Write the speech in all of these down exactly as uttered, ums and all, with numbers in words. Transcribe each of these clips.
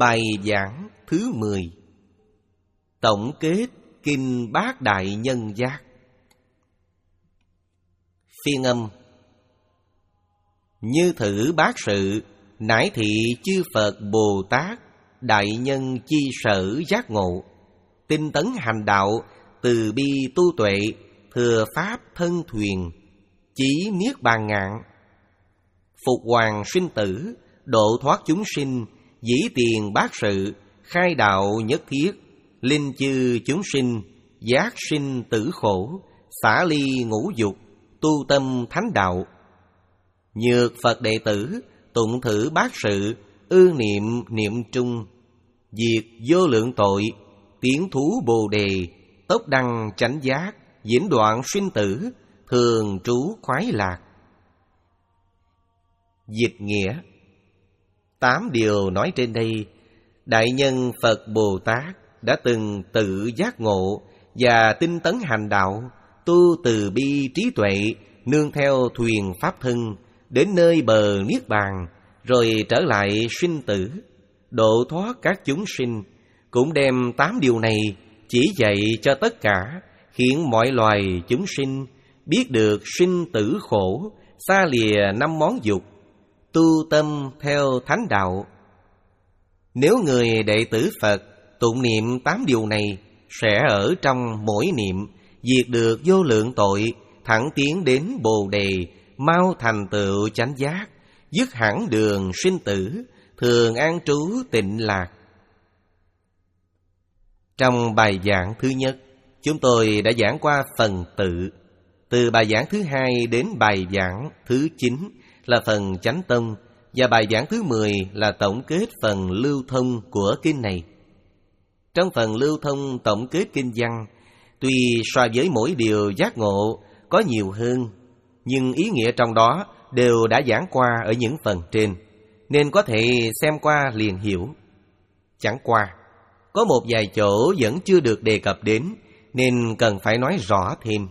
Bài giảng thứ mười. Tổng kết Kinh Bát Đại Nhân Giác. Phiên âm. Như thử bát sự, nải thị chư Phật Bồ Tát, đại nhân chi sở giác ngộ, tinh tấn hành đạo, từ bi tu tuệ, thừa pháp thân thuyền, chí niết bàn ngạn, phục hoàng sinh tử, độ thoát chúng sinh, dĩ tiền bát sự, khai đạo nhất thiết, linh chư chúng sinh, giác sinh tử khổ, xả ly ngũ dục, tu tâm thánh đạo. Nhược Phật đệ tử, tụng thử bát sự, ư niệm niệm trung, diệt vô lượng tội, tiến thú bồ đề, tốc đăng chánh giác, diễn đoạn sinh tử, thường trú khoái lạc. Dịch nghĩa. Tám điều nói trên đây, đại nhân Phật Bồ Tát đã từng tự giác ngộ và tinh tấn hành đạo, tu từ bi trí tuệ, nương theo thuyền pháp thân, đến nơi bờ niết bàn, rồi trở lại sinh tử, độ thoát các chúng sinh, cũng đem tám điều này chỉ dạy cho tất cả, khiến mọi loài chúng sinh biết được sinh tử khổ, xa lìa năm món dục, tu tâm theo thánh đạo. Nếu người đệ tử Phật tụng niệm tám điều này, sẽ ở trong mỗi niệm diệt được vô lượng tội, thẳng tiến đến Bồ đề, mau thành tựu chánh giác, dứt hẳn đường sinh tử, thường an trú tịnh lạc. Trong bài giảng thứ nhất, chúng tôi đã giảng qua phần tự. Từ bài giảng thứ hai đến bài giảng thứ chín là phần chánh tông, và bài giảng thứ mười là tổng kết phần lưu thông của kinh này. Trong phần lưu thông tổng kết kinh văn, tuy so với mỗi điều giác ngộ có nhiều hơn, nhưng ý nghĩa trong đó đều đã giảng qua ở những phần trên, nên có thể xem qua liền hiểu. Chẳng qua, có một vài chỗ vẫn chưa được đề cập đến, nên cần phải nói rõ thêm.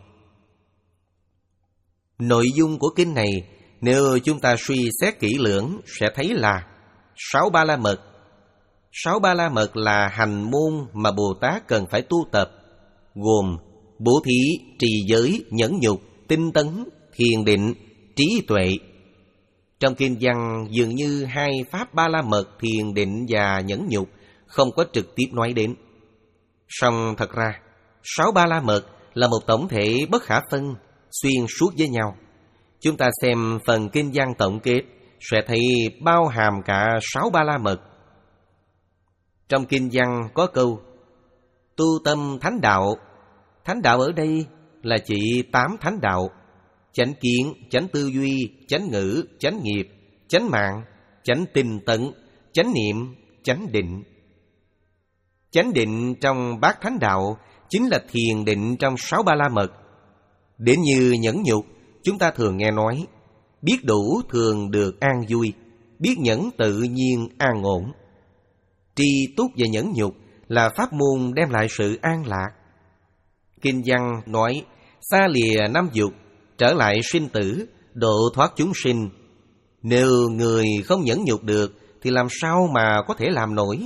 Nội dung của kinh này, nếu chúng ta suy xét kỹ lưỡng, sẽ thấy là sáu ba la mật. Sáu ba la mật là hành môn mà Bồ Tát cần phải tu tập, gồm bố thí, trì giới, nhẫn nhục, tinh tấn, thiền định, trí tuệ. Trong kinh văn dường như hai pháp ba la mật, thiền định và nhẫn nhục, không có trực tiếp nói đến. Song thật ra, sáu ba la mật là một tổng thể bất khả phân, xuyên suốt với nhau. Chúng ta xem phần kinh văn tổng kết sẽ thấy bao hàm cả sáu ba la mật. Trong kinh văn có câu tu tâm thánh đạo. Thánh đạo ở đây là chỉ tám thánh đạo: chánh kiến, chánh tư duy, chánh ngữ, chánh nghiệp, chánh mạng, chánh tinh tấn, chánh niệm, chánh định. Chánh định trong bát thánh đạo chính là thiền định trong sáu ba la mật. Đến như nhẫn nhục, chúng ta thường nghe nói, biết đủ thường được an vui, biết nhẫn tự nhiên an ổn. Tri túc và nhẫn nhục là pháp môn đem lại sự an lạc. Kinh văn nói, xa lìa năm dục, trở lại sinh tử, độ thoát chúng sinh. Nếu người không nhẫn nhục được, thì làm sao mà có thể làm nổi?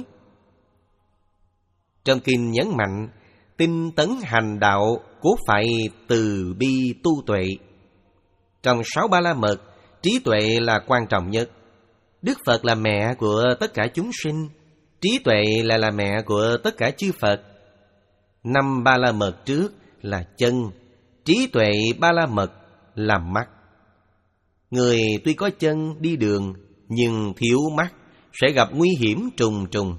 Trong kinh nhấn mạnh, tinh tấn hành đạo cốt phải từ bi tu tuệ. Trong sáu ba la mật, trí tuệ là quan trọng nhất. Đức Phật là mẹ của tất cả chúng sinh, trí tuệ lại là mẹ của tất cả chư Phật. Năm ba la mật trước là chân, trí tuệ ba la mật là mắt. Người tuy có chân đi đường, nhưng thiếu mắt sẽ gặp nguy hiểm trùng trùng.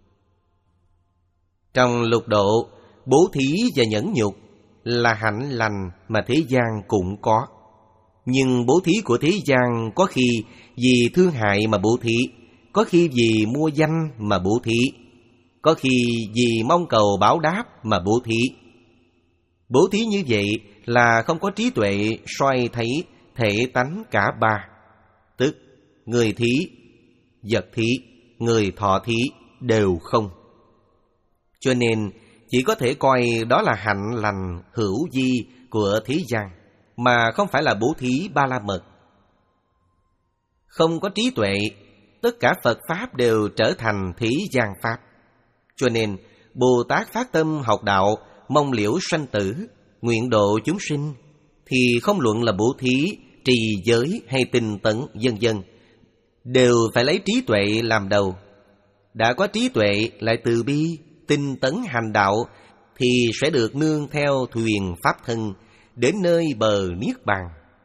Trong lục độ, bố thí và nhẫn nhục là hạnh lành mà thế gian cũng có. Nhưng bố thí của thế gian có khi vì thương hại mà bố thí, có khi vì mua danh mà bố thí, có khi vì mong cầu báo đáp mà bố thí. Bố thí như vậy là không có trí tuệ soi thấy thể tánh cả ba, tức người thí, vật thí, người thọ thí đều không. Cho nên chỉ có thể coi đó là hạnh lành hữu vi của thế gian, mà không phải là bố thí ba la mật. Không có trí tuệ tất cả Phật Pháp đều trở thành thế gian Pháp. Cho nên, Bồ Tát phát tâm học đạo, mong liễu sanh tử, nguyện độ chúng sinh, thì không luận là bố thí, trì giới hay tinh tấn vân vân, đều phải lấy trí tuệ làm đầu. Đã có trí tuệ lại từ bi, tinh tấn hành đạo, thì sẽ được nương theo thuyền Pháp thân đến nơi bờ Niết Bàn.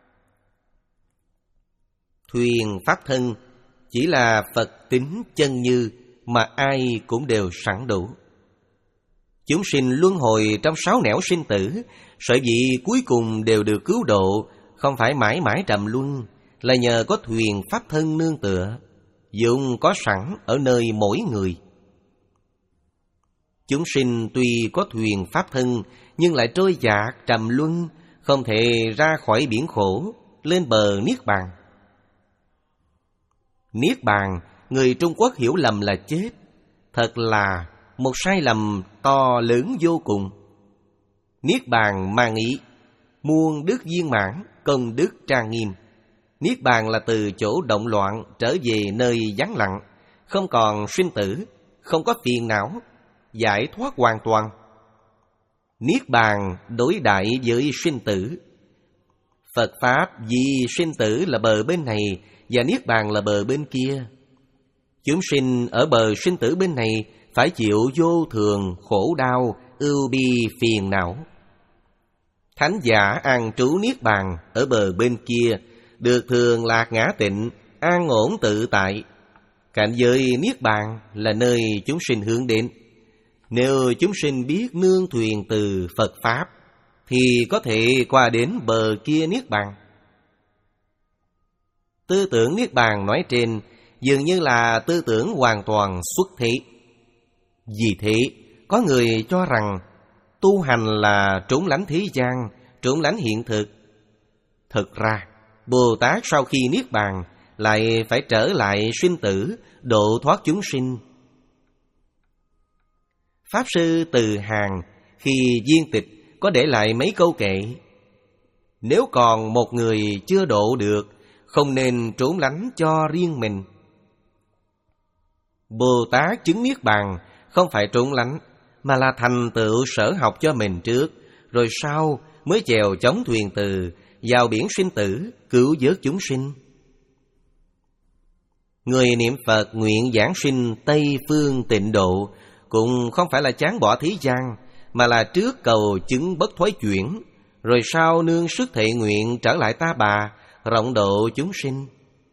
Thuyền Pháp thân chỉ là Phật tính chân như mà ai cũng đều sẵn đủ. Chúng sinh luân hồi trong sáu nẻo sinh tử, sở dĩ cuối cùng đều được cứu độ, không phải mãi mãi trầm luân, là nhờ có thuyền Pháp thân nương tựa, dụng có sẵn ở nơi mỗi người. Chúng sinh tuy có thuyền Pháp thân, nhưng lại trôi dạt trầm luân, không thể ra khỏi biển khổ, lên bờ Niết Bàn. Niết Bàn, người Trung Quốc hiểu lầm là chết, thật là một sai lầm to lớn vô cùng. Niết Bàn mang ý muôn đức viên mãn, công đức trang nghiêm. Niết Bàn là từ chỗ động loạn trở về nơi vắng lặng, không còn sinh tử, không có phiền não, giải thoát hoàn toàn. Niết Bàn đối đại với sinh tử. Phật Pháp vì sinh tử là bờ bên này, và Niết Bàn là bờ bên kia. Chúng sinh ở bờ sinh tử bên này phải chịu vô thường, khổ đau, ưu bi, phiền não. Thánh giả an trú Niết Bàn ở bờ bên kia, được thường lạc ngã tịnh, an ổn tự tại. Cảnh giới Niết Bàn là nơi chúng sinh hướng đến. Nếu chúng sinh biết nương thuyền từ Phật Pháp, thì có thể qua đến bờ kia Niết Bàn. Tư tưởng Niết Bàn nói trên dường như là tư tưởng hoàn toàn xuất thế. Vì thế, có người cho rằng tu hành là trốn lánh thế gian, trốn lánh hiện thực. Thực ra, Bồ Tát sau khi Niết Bàn lại phải trở lại sinh tử, độ thoát chúng sinh. Pháp Sư Từ Hàng khi viên tịch có để lại mấy câu kệ: nếu còn một người chưa độ được, không nên trốn lánh cho riêng mình. Bồ Tát chứng Niết Bàn không phải trốn lánh, mà là thành tựu sở học cho mình trước, rồi sau mới chèo chống thuyền từ vào biển sinh tử, cứu vớt chúng sinh. Người niệm Phật nguyện giảng sinh Tây Phương Tịnh Độ cũng không phải là chán bỏ thế gian, mà là trước cầu chứng bất thối chuyển, rồi sau nương sức thệ nguyện trở lại Ta Bà, rộng độ chúng sinh.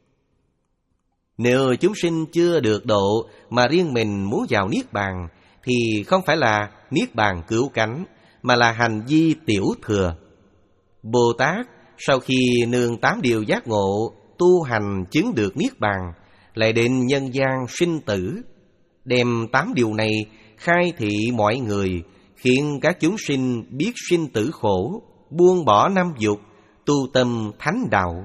Nếu chúng sinh chưa được độ mà riêng mình muốn vào Niết Bàn, thì không phải là Niết Bàn cứu cánh, mà là hành vi tiểu thừa. Bồ Tát sau khi nương tám điều giác ngộ, tu hành chứng được Niết Bàn, lại đến nhân gian sinh tử, đem tám điều này khai thị mọi người, khiến các chúng sinh biết sinh tử khổ, buông bỏ năm dục, tu tâm thánh đạo.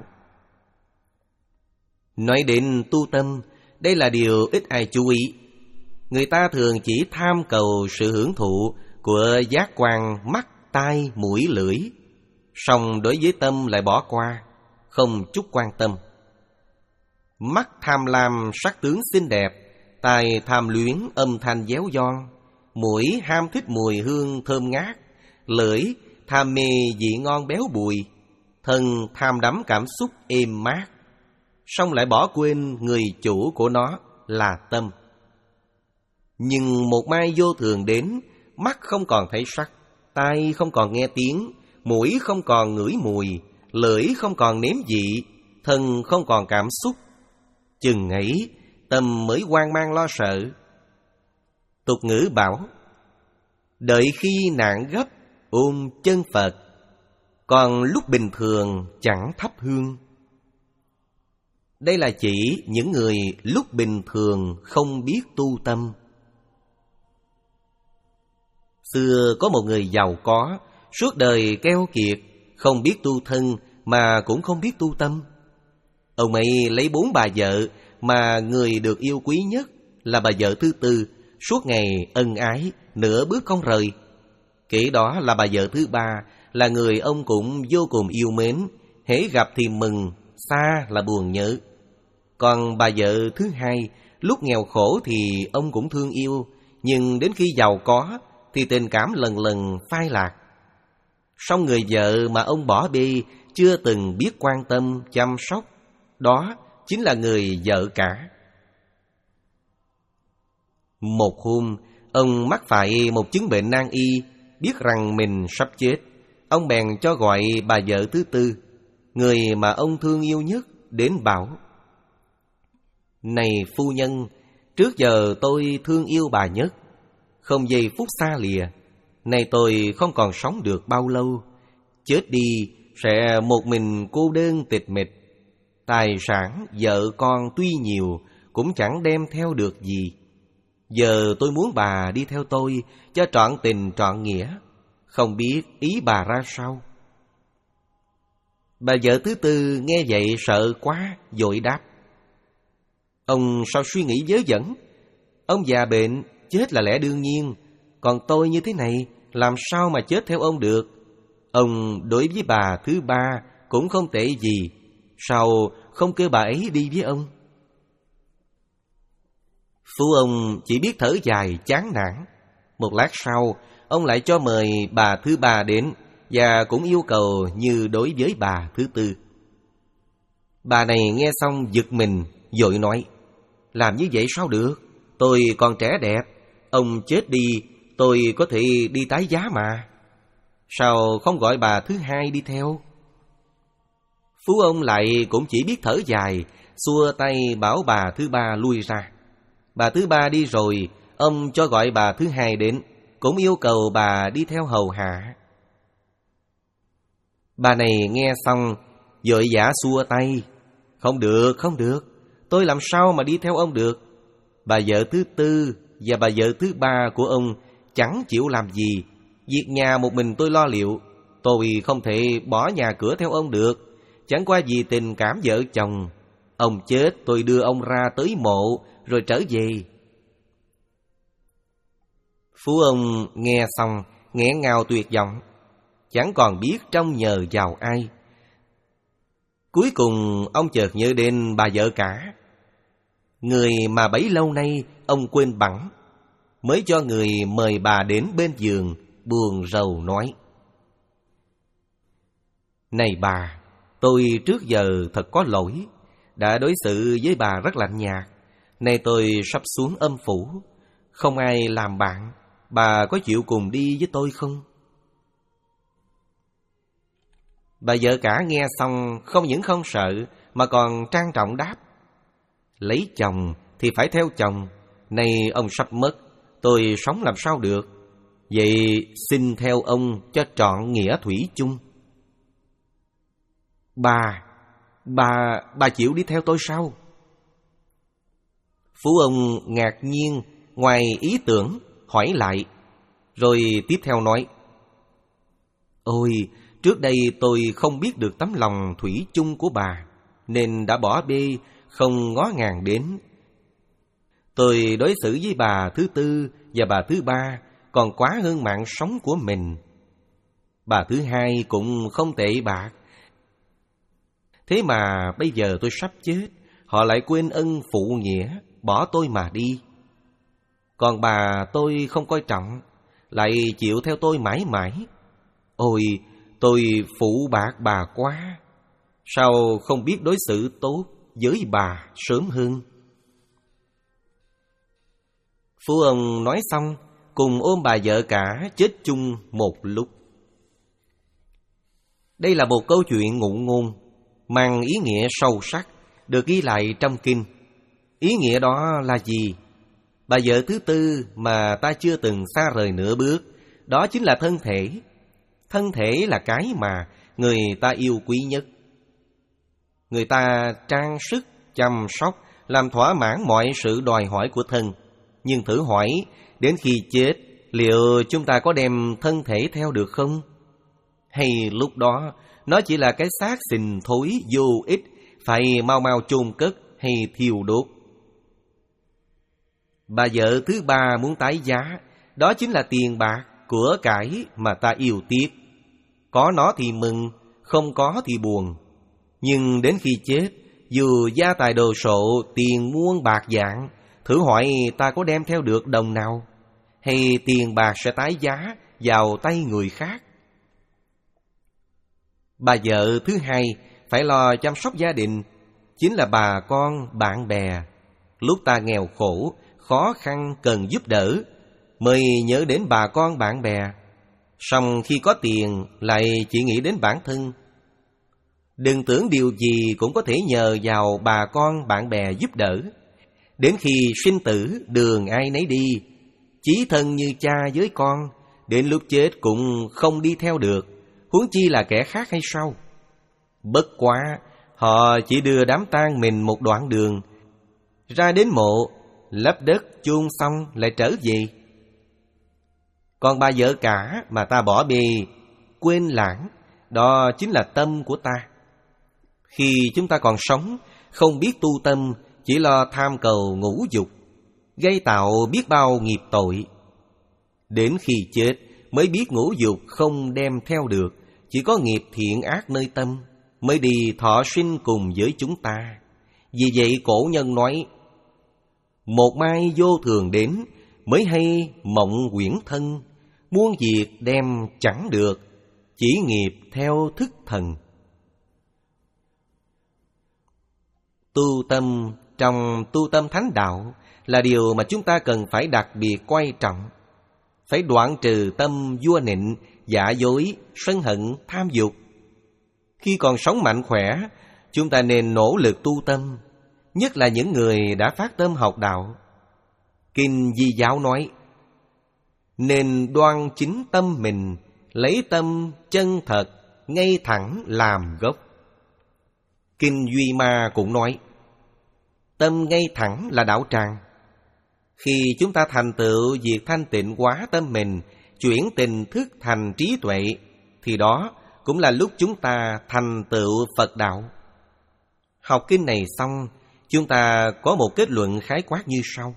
Nói đến tu tâm, đây là điều ít ai chú ý. Người ta thường chỉ tham cầu sự hưởng thụ của giác quan mắt, tai, mũi, lưỡi, song đối với tâm lại bỏ qua, không chút quan tâm. Mắt tham lam sắc tướng xinh đẹp, tai tham luyến âm thanh déo giòn, mũi ham thích mùi hương thơm ngát, lưỡi tham mê vị ngon béo bùi, thân tham đắm cảm xúc êm mát, song lại bỏ quên người chủ của nó là tâm. Nhưng một mai vô thường đến, mắt không còn thấy sắc, tai không còn nghe tiếng, mũi không còn ngửi mùi, lưỡi không còn nếm vị, thân không còn cảm xúc. Chừng ấy, tâm mới hoang mang lo sợ. Tục ngữ bảo: đợi khi nạn gấp, ôm chân Phật, còn lúc bình thường chẳng thắp hương. Đây là chỉ những người lúc bình thường không biết tu tâm. Xưa có một người giàu có, suốt đời keo kiệt, không biết tu thân mà cũng không biết tu tâm. Ông ấy lấy bốn bà vợ, mà người được yêu quý nhất là bà vợ thứ tư, suốt ngày ân ái, nửa bước không rời. Kể đó là bà vợ thứ ba, là người ông cũng vô cùng yêu mến, hễ gặp thì mừng, xa là buồn nhớ. Còn bà vợ thứ hai, lúc nghèo khổ thì ông cũng thương yêu, nhưng đến khi giàu có thì tình cảm lần lần phai lạc. Song người vợ mà ông bỏ bê, chưa từng biết quan tâm, chăm sóc, đó chính là người vợ cả. Một hôm, ông mắc phải một chứng bệnh nan y, biết rằng mình sắp chết. Ông bèn cho gọi bà vợ thứ tư, người mà ông thương yêu nhất, đến bảo: Này phu nhân, trước giờ tôi thương yêu bà nhất, không giây phút xa lìa. Nay tôi không còn sống được bao lâu, chết đi sẽ một mình cô đơn tịch mịch. Tài sản vợ con tuy nhiều cũng chẳng đem theo được gì. Giờ tôi muốn bà đi theo tôi cho trọn tình trọn nghĩa, không biết ý bà ra sao. Bà vợ thứ tư nghe vậy sợ quá, vội đáp: Ông sao suy nghĩ vớ vẩn? Ông già bệnh, chết là lẽ đương nhiên. Còn tôi như thế này, làm sao mà chết theo ông được? Ông đối với bà thứ ba cũng không tệ gì, sao không kêu bà ấy đi với ông? Phú ông chỉ biết thở dài chán nản. Một lát sau, ông lại cho mời bà thứ ba đến, và cũng yêu cầu như đối với bà thứ tư. Bà này nghe xong giật mình, vội nói: Làm như vậy sao được? Tôi còn trẻ đẹp, ông chết đi tôi có thể đi tái giá mà. Sao không gọi bà thứ hai đi theo? Phú ông lại cũng chỉ biết thở dài, xua tay bảo bà thứ ba lui ra. Bà thứ ba đi rồi, ông cho gọi bà thứ hai đến, cũng yêu cầu bà đi theo hầu hạ. Bà này nghe xong vội vã xua tay: Không được, không được, tôi làm sao mà đi theo ông được? Bà vợ thứ tư và bà vợ thứ ba của ông chẳng chịu làm gì, việc nhà một mình tôi lo liệu. Tôi không thể bỏ nhà cửa theo ông được, chẳng qua vì tình cảm vợ chồng. Ông chết tôi đưa ông ra tới mộ rồi trở về. Phú ông nghe xong nghẹn ngào tuyệt vọng, chẳng còn biết trông nhờ vào ai. Cuối cùng ông chợt nhớ đến bà vợ cả, người mà bấy lâu nay ông quên bẵng, mới cho người mời bà đến bên giường, buồn rầu nói: Này bà, tôi trước giờ thật có lỗi, đã đối xử với bà rất lạnh nhạt. Nay tôi sắp xuống âm phủ, không ai làm bạn, bà có chịu cùng đi với tôi không? Bà vợ cả nghe xong không những không sợ, mà còn trang trọng đáp: Lấy chồng thì phải theo chồng, nay ông sắp mất, tôi sống làm sao được? Vậy xin theo ông cho trọn nghĩa thủy chung. Bà, bà, bà chịu đi theo tôi sao? Phú ông ngạc nhiên, ngoài ý tưởng, hỏi lại, rồi tiếp theo nói: Ôi, trước đây tôi không biết được tấm lòng thủy chung của bà, nên đã bỏ bê, không ngó ngàng đến. Tôi đối xử với bà thứ tư và bà thứ ba còn quá hơn mạng sống của mình. Bà thứ hai cũng không tệ bạc. Thế mà bây giờ tôi sắp chết, họ lại quên ân phụ nghĩa, bỏ tôi mà đi. Còn bà tôi không coi trọng, lại chịu theo tôi mãi mãi. Ôi, tôi phụ bạc bà quá, sao không biết đối xử tốt với bà sớm hơn? Phú ông nói xong, cùng ôm bà vợ cả chết chung một lúc. Đây là một câu chuyện ngụ ngôn, mang ý nghĩa sâu sắc, được ghi lại trong kinh. Ý nghĩa đó là gì? Bà vợ thứ tư mà ta chưa từng xa rời nửa bước, đó chính là thân thể. Thân thể là cái mà người ta yêu quý nhất. Người ta trang sức, chăm sóc, làm thỏa mãn mọi sự đòi hỏi của thân. Nhưng thử hỏi, đến khi chết, liệu chúng ta có đem thân thể theo được không? Hay lúc đó, nó chỉ là cái xác xình thối vô ích, phải mau mau chôn cất hay thiêu đốt? Bà vợ thứ ba muốn tái giá, đó chính là tiền bạc, của cải mà ta yêu tiếc. Có nó thì mừng, không có thì buồn. Nhưng đến khi chết, dù gia tài đồ sộ, tiền muôn bạc vạn, thử hỏi ta có đem theo được đồng nào? Hay tiền bạc sẽ tái giá vào tay người khác? Bà vợ thứ hai phải lo chăm sóc gia đình, chính là bà con, bạn bè. Lúc ta nghèo khổ, khó khăn cần giúp đỡ, mới nhớ đến bà con bạn bè. Song khi có tiền lại chỉ nghĩ đến bản thân. Đừng tưởng điều gì cũng có thể nhờ vào bà con bạn bè giúp đỡ. Đến khi sinh tử đường ai nấy đi, chí thân như cha với con, đến lúc chết cũng không đi theo được, huống chi là kẻ khác hay sao? Bất quá họ chỉ đưa đám tang mình một đoạn đường, ra đến mộ, lấp đất chôn xong lại trở về. Còn bà vợ cả mà ta bỏ bê, quên lãng, đó chính là tâm của ta. Khi chúng ta còn sống, không biết tu tâm, chỉ lo tham cầu ngũ dục, gây tạo biết bao nghiệp tội. Đến khi chết mới biết ngũ dục không đem theo được, chỉ có nghiệp thiện ác nơi tâm, mới đi thọ sinh cùng với chúng ta. Vì vậy cổ nhân nói, một mai vô thường đến, mới hay mộng quyển thân, muôn việc đem chẳng được, chỉ nghiệp theo thức thần. Tu tâm trong tu tâm thánh đạo là điều mà chúng ta cần phải đặc biệt coi trọng. Phải đoạn trừ tâm vua nịnh, giả dối, sân hận, tham dục. Khi còn sống mạnh khỏe, chúng ta nên nỗ lực tu tâm, nhất là những người đã phát tâm học đạo. Kinh Di Giáo nói, nên đoan chính tâm mình, lấy tâm chân thật, ngay thẳng làm gốc. Kinh Duy Ma cũng nói, tâm ngay thẳng là đạo tràng. Khi chúng ta thành tựu việc thanh tịnh hóa tâm mình, chuyển tình thức thành trí tuệ, thì đó cũng là lúc chúng ta thành tựu Phật đạo. Học kinh này xong, chúng ta có một kết luận khái quát như sau.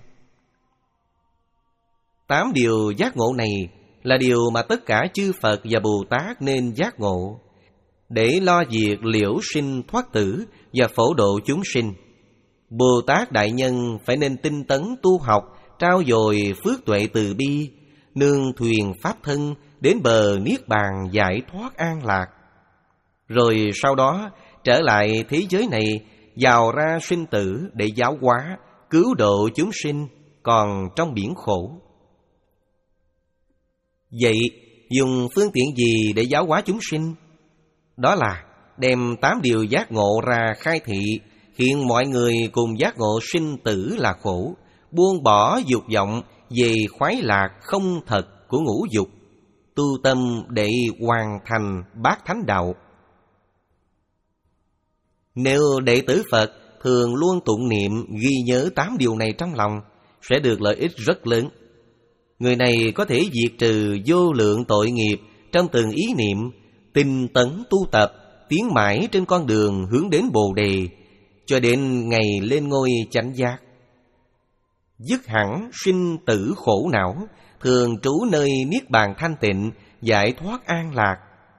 Tám điều giác ngộ này là điều mà tất cả chư Phật và Bồ Tát nên giác ngộ, để lo việc liễu sinh thoát tử và phổ độ chúng sinh. Bồ Tát Đại Nhân phải nên tinh tấn tu học, trao dồi phước tuệ từ bi, nương thuyền pháp thân đến bờ niết bàn giải thoát an lạc. Rồi sau đó trở lại thế giới này, vào ra sinh tử để giáo hóa, cứu độ chúng sinh còn trong biển khổ. Vậy dùng phương tiện gì để giáo hóa chúng sinh? Đó là đem tám điều giác ngộ ra khai thị, khiến mọi người cùng giác ngộ sinh tử là khổ, buông bỏ dục vọng về khoái lạc không thật của ngũ dục, tu tâm để hoàn thành bát thánh đạo. Nếu đệ tử Phật thường luôn tụng niệm ghi nhớ tám điều này trong lòng, sẽ được lợi ích rất lớn. Người này có thể diệt trừ vô lượng tội nghiệp trong từng ý niệm, tinh tấn tu tập, tiến mãi trên con đường hướng đến Bồ Đề, cho đến ngày lên ngôi chánh giác. Dứt hẳn sinh tử khổ não, thường trú nơi niết bàn thanh tịnh, giải thoát an lạc.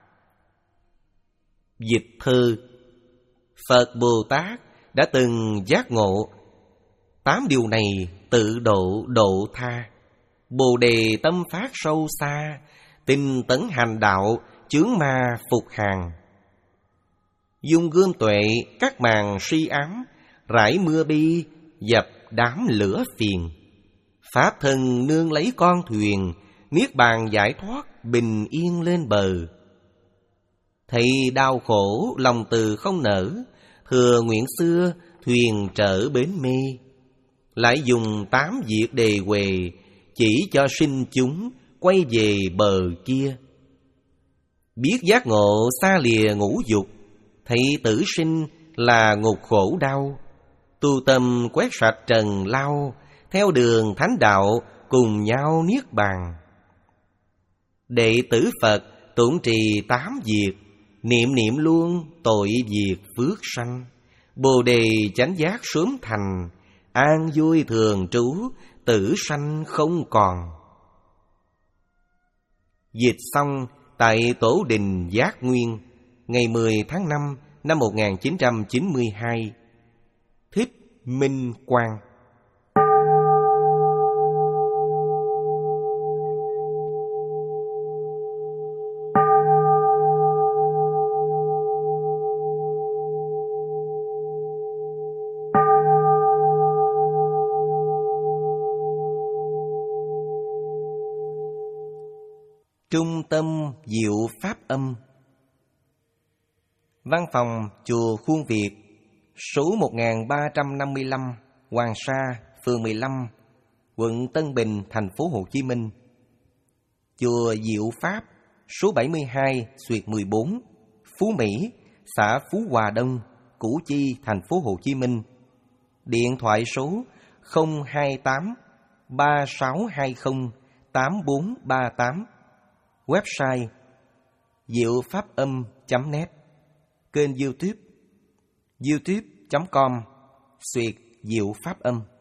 Dịch thư: Phật Bồ Tát đã từng giác ngộ tám điều này, tự độ độ tha, Bồ Đề tâm phát sâu xa, tinh tấn hành đạo, chướng ma phục hàng. Dung gươm tuệ các màn si ám, rải mưa bi dập đám lửa phiền. Pháp thân nương lấy con thuyền, niết bàn giải thoát bình yên lên bờ. Thấy đau khổ lòng từ không nở, thừa nguyện xưa thuyền trở bến mê. Lại dùng tám việc đề huề, chỉ cho sinh chúng quay về bờ kia. Biết giác ngộ xa lìa ngũ dục, thấy tử sinh là ngục khổ đau. Tu tâm quét sạch trần lao, theo đường thánh đạo cùng nhau niết bàn. Đệ tử Phật tụng trì tám việc, niệm niệm luôn tội diệt phước sanh. Bồ Đề chánh giác sớm thành, an vui thường trú, tử sanh không còn. Dịch xong tại Tổ Đình Giác Nguyên, ngày mười tháng năm năm một nghìn chín trăm chín mươi hai, minh quang. Trung tâm Diệu Pháp Âm. Văn phòng Chùa Khuôn Việt, số một nghìn ba trăm năm mươi lăm, Hoàng Sa, phường mười lăm, quận Tân Bình, thành phố Hồ Chí Minh. Chùa Diệu Pháp, số bảy mươi hai, xuyệt mười bốn, Phú Mỹ, xã Phú Hòa Đông, Củ Chi, thành phố Hồ Chí Minh. Điện thoại số không hai tám ba sáu hai không tám bốn ba tám. Website diệu pháp âm chấm net. Kênh YouTube youtube chấm com xuyệt Diệu Pháp Âm.